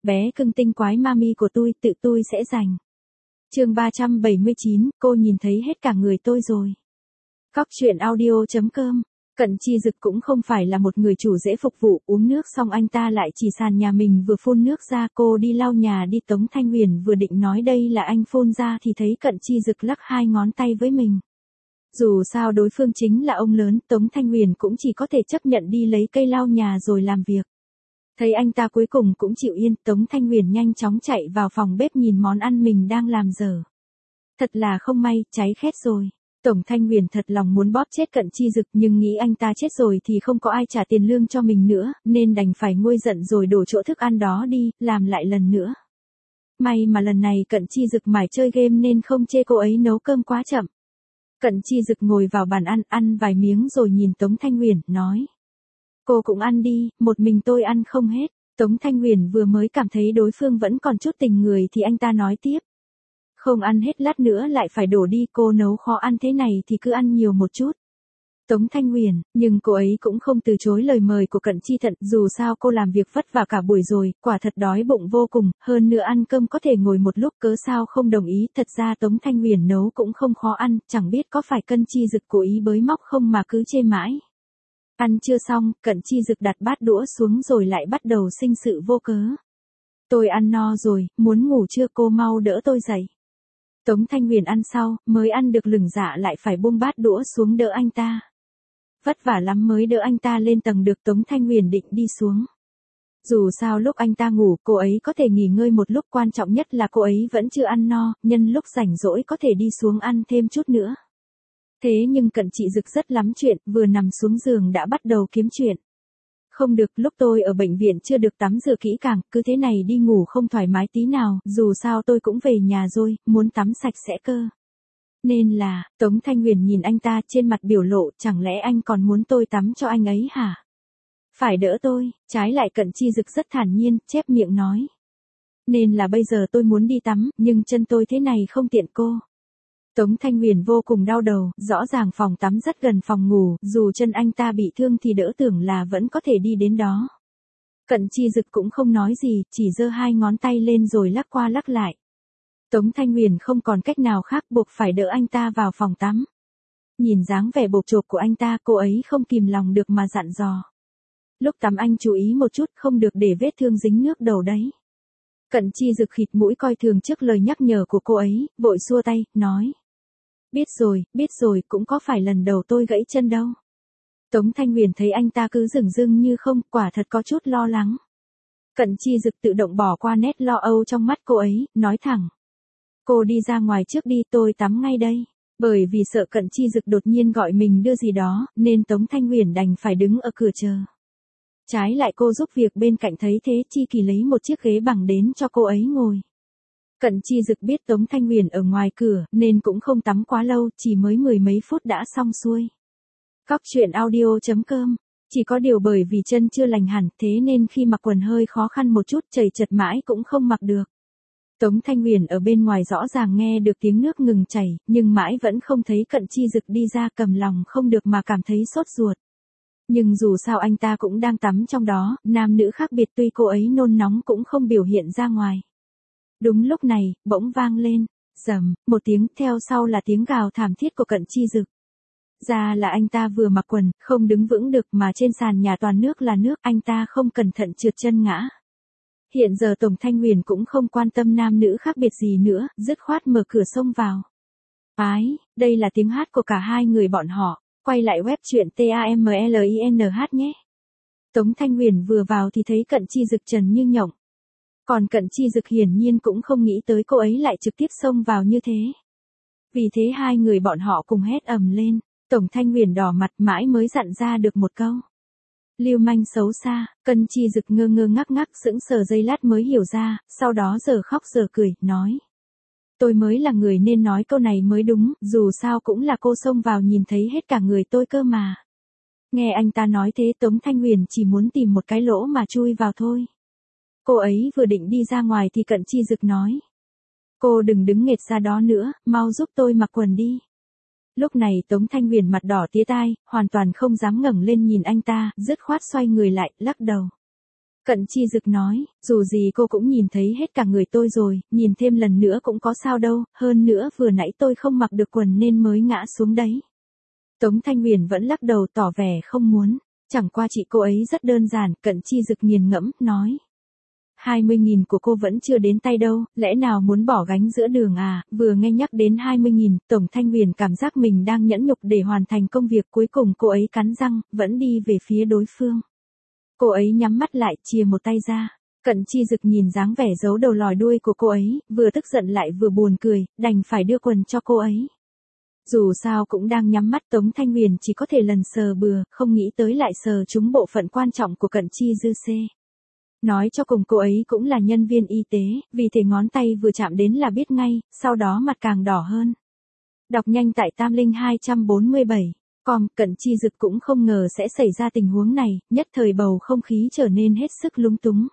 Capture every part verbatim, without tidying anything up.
bé cưng tinh quái mami của tôi, tự tôi sẽ giành. Chương ba trăm bảy mươi chín, cô nhìn thấy hết cả người tôi rồi. Cóc truyện audio chấm com. Cận Chi Dực cũng không phải là một người chủ dễ phục vụ, uống nước xong anh ta lại chỉ sàn nhà mình vừa phun nước ra, cô đi lau nhà đi. Tống Thanh Huyền vừa định nói đây là anh phun ra thì thấy Cận Chi Dực lắc hai ngón tay với mình. Dù sao đối phương chính là ông lớn, Tống Thanh Huyền cũng chỉ có thể chấp nhận đi lấy cây lau nhà rồi làm việc. Thấy anh ta cuối cùng cũng chịu yên, Tống Thanh Huyền nhanh chóng chạy vào phòng bếp nhìn món ăn mình đang làm dở. Thật là không may, cháy khét rồi. Tống Thanh Huyền thật lòng muốn bóp chết Cận Chi Dực nhưng nghĩ anh ta chết rồi thì không có ai trả tiền lương cho mình nữa, nên đành phải nguôi giận rồi đổ chỗ thức ăn đó đi, làm lại lần nữa. May mà lần này Cận Chi Dực mải chơi game nên không chê cô ấy nấu cơm quá chậm. Cận Chi Dực ngồi vào bàn ăn, ăn vài miếng rồi nhìn Tống Thanh Huyền, nói. Cô cũng ăn đi, một mình tôi ăn không hết. Tống Thanh Huyền vừa mới cảm thấy đối phương vẫn còn chút tình người thì anh ta nói tiếp. Không ăn hết lát nữa lại phải đổ đi, cô nấu khó ăn thế này thì cứ ăn nhiều một chút. Tống Thanh Huyền, nhưng cô ấy cũng không từ chối lời mời của Cận Chi Thận, dù sao cô làm việc vất vả cả buổi rồi, quả thật đói bụng vô cùng, hơn nữa ăn cơm có thể ngồi một lúc, cớ sao không đồng ý. Thật ra Tống Thanh Huyền nấu cũng không khó ăn, chẳng biết có phải Cận Chi Dực cố ý bới móc không mà cứ chê mãi. Ăn chưa xong, Cận Chi Dực đặt bát đũa xuống rồi lại bắt đầu sinh sự vô cớ. Tôi ăn no rồi, muốn ngủ chưa, cô mau đỡ tôi dậy. Tống Thanh Huyền ăn sau, mới ăn được lửng dạ lại phải buông bát đũa xuống đỡ anh ta. Vất vả lắm mới đỡ anh ta lên tầng được. Tống Thanh Huyền định đi xuống. Dù sao lúc anh ta ngủ cô ấy có thể nghỉ ngơi một lúc, quan trọng nhất là cô ấy vẫn chưa ăn no, nhân lúc rảnh rỗi có thể đi xuống ăn thêm chút nữa. Thế nhưng Cận Chi Dực rất lắm chuyện, vừa nằm xuống giường đã bắt đầu kiếm chuyện. Không được, lúc tôi ở bệnh viện chưa được tắm rửa kỹ càng, cứ thế này đi ngủ không thoải mái tí nào, dù sao tôi cũng về nhà rồi, muốn tắm sạch sẽ cơ. Nên là, Tống Thanh Huyền nhìn anh ta trên mặt biểu lộ, chẳng lẽ anh còn muốn tôi tắm cho anh ấy hả? Phải đỡ tôi, trái lại Cận Chi Dực rất thản nhiên, chép miệng nói. Nên là bây giờ tôi muốn đi tắm, nhưng chân tôi thế này không tiện cô. Tống Thanh Huyền vô cùng đau đầu, rõ ràng phòng tắm rất gần phòng ngủ, dù chân anh ta bị thương thì đỡ tưởng là vẫn có thể đi đến đó. Cận Chi Dực cũng không nói gì, chỉ giơ hai ngón tay lên rồi lắc qua lắc lại. Tống Thanh Huyền không còn cách nào khác, buộc phải đỡ anh ta vào phòng tắm. Nhìn dáng vẻ bộp chộp của anh ta, cô ấy không kìm lòng được mà dặn dò. Lúc tắm anh chú ý một chút, không được để vết thương dính nước đầu đấy. Cận Chi Dực khịt mũi coi thường trước lời nhắc nhở của cô ấy, vội xua tay, nói. Biết rồi, biết rồi, cũng có phải lần đầu tôi gãy chân đâu. Tống Thanh Huyền thấy anh ta cứ dửng dưng như không, quả thật có chút lo lắng. Cận Chi Dực tự động bỏ qua nét lo âu trong mắt cô ấy, nói thẳng. Cô đi ra ngoài trước đi, tôi tắm ngay đây. Bởi vì sợ Cận Chi Dực đột nhiên gọi mình đưa gì đó, nên Tống Thanh Huyền đành phải đứng ở cửa chờ. Trái lại cô giúp việc bên cạnh thấy thế, Chi Kỳ lấy một chiếc ghế bằng đến cho cô ấy ngồi. Cận Chi Dực biết Tống Thanh Huyền ở ngoài cửa, nên cũng không tắm quá lâu, chỉ mới mười mấy phút đã xong xuôi. Cóc truyện audio chấm com. Chỉ có điều bởi vì chân chưa lành hẳn, thế nên khi mặc quần hơi khó khăn một chút, chầy chật mãi cũng không mặc được. Tống Thanh Huyền ở bên ngoài rõ ràng nghe được tiếng nước ngừng chảy, nhưng mãi vẫn không thấy Cận Chi Dực đi ra, cầm lòng không được mà cảm thấy sốt ruột. Nhưng dù sao anh ta cũng đang tắm trong đó, nam nữ khác biệt, tuy cô ấy nôn nóng cũng không biểu hiện ra ngoài. Đúng lúc này, bỗng vang lên, rầm, một tiếng, theo sau là tiếng gào thảm thiết của Cận Chi Dực. Ra là anh ta vừa mặc quần, không đứng vững được mà trên sàn nhà toàn nước là nước, anh ta không cẩn thận trượt chân ngã. Hiện giờ Tống Thanh Huyền cũng không quan tâm nam nữ khác biệt gì nữa, dứt khoát mở cửa xông vào. Ái, đây là tiếng hát của cả hai người bọn họ, quay lại web truyện tamlin hát nhé. Tống Thanh Huyền vừa vào thì thấy Cận Chi Dực trần như nhộng. Còn Cận Chi Dực hiển nhiên cũng không nghĩ tới cô ấy lại trực tiếp xông vào như thế. Vì thế hai người bọn họ cùng hét ầm lên, Tống Thanh Huyền đỏ mặt mãi mới dặn ra được một câu. Lưu manh xấu xa. Cận Chi Dực ngơ ngơ ngác ngác sững sờ giây lát mới hiểu ra, sau đó giờ khóc giờ cười, nói. Tôi mới là người nên nói câu này mới đúng, dù sao cũng là cô xông vào nhìn thấy hết cả người tôi cơ mà. Nghe anh ta nói thế Tống Thanh Huyền chỉ muốn tìm một cái lỗ mà chui vào thôi. Cô ấy vừa định đi ra ngoài thì Cận Chi Dực nói. Cô đừng đứng nghệt ra đó nữa, mau giúp tôi mặc quần đi. Lúc này Tống Thanh Huyền mặt đỏ tía tai, hoàn toàn không dám ngẩng lên nhìn anh ta, dứt khoát xoay người lại, lắc đầu. Cận Chi Dực nói, dù gì cô cũng nhìn thấy hết cả người tôi rồi, nhìn thêm lần nữa cũng có sao đâu, hơn nữa vừa nãy tôi không mặc được quần nên mới ngã xuống đấy. Tống Thanh Huyền vẫn lắc đầu tỏ vẻ không muốn, chẳng qua chị cô ấy rất đơn giản, Cận Chi Dực nghiền ngẫm, nói. hai mươi nghìn của cô vẫn chưa đến tay đâu, lẽ nào muốn bỏ gánh giữa đường à, vừa nghe nhắc đến hai mươi nghìn, Tống Thanh Huyền cảm giác mình đang nhẫn nhục để hoàn thành công việc, cuối cùng cô ấy cắn răng, vẫn đi về phía đối phương. Cô ấy nhắm mắt lại, chìa một tay ra. Cận Chi Dực nhìn dáng vẻ giấu đầu lòi đuôi của cô ấy, vừa tức giận lại vừa buồn cười, đành phải đưa quần cho cô ấy. Dù sao cũng đang nhắm mắt, Tống Thanh Huyền chỉ có thể lần sờ bừa, không nghĩ tới lại sờ trúng bộ phận quan trọng của Cận Chi Dư C. Nói cho cùng cô ấy cũng là nhân viên y tế, vì thế ngón tay vừa chạm đến là biết ngay, sau đó mặt càng đỏ hơn. Đọc nhanh tại Tam Linh hai bốn bảy. Còn, Cận Chi Dực cũng không ngờ sẽ xảy ra tình huống này, nhất thời bầu không khí trở nên hết sức lúng túng.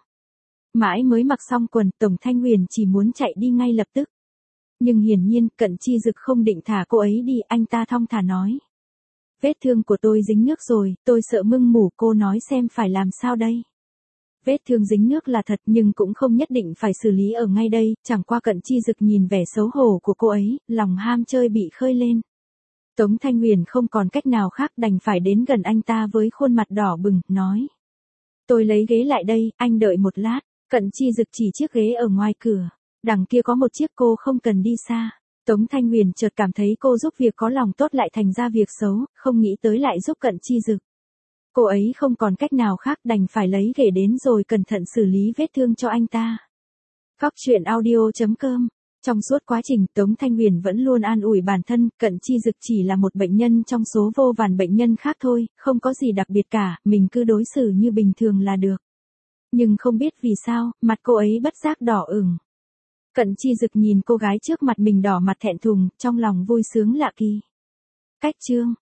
Mãi mới mặc xong quần, Tống Thanh Huyền chỉ muốn chạy đi ngay lập tức. Nhưng hiển nhiên, Cận Chi Dực không định thả cô ấy đi, anh ta thong thả nói. Vết thương của tôi dính nước rồi, tôi sợ mưng mủ, cô nói xem phải làm sao đây. Vết thương dính nước là thật nhưng cũng không nhất định phải xử lý ở ngay đây, chẳng qua Cận Chi Dực nhìn vẻ xấu hổ của cô ấy, lòng ham chơi bị khơi lên. Tống Thanh Huyền không còn cách nào khác đành phải đến gần anh ta với khuôn mặt đỏ bừng, nói. Tôi lấy ghế lại đây, anh đợi một lát. Cận Chi Dực chỉ chiếc ghế ở ngoài cửa. Đằng kia có một chiếc, cô không cần đi xa. Tống Thanh Huyền chợt cảm thấy cô giúp việc có lòng tốt lại thành ra việc xấu, không nghĩ tới lại giúp Cận Chi Dực. Cô ấy không còn cách nào khác đành phải lấy ghế đến rồi cẩn thận xử lý vết thương cho anh ta. Cóc truyện audio chấm com. Trong suốt quá trình, Tống Thanh Huyền vẫn luôn an ủi bản thân, Cận Chi Dực chỉ là một bệnh nhân trong số vô vàn bệnh nhân khác thôi, không có gì đặc biệt cả, mình cứ đối xử như bình thường là được. Nhưng không biết vì sao, mặt cô ấy bất giác đỏ ửng. Cận Chi Dực nhìn cô gái trước mặt mình đỏ mặt thẹn thùng, trong lòng vui sướng lạ kỳ. Cách chương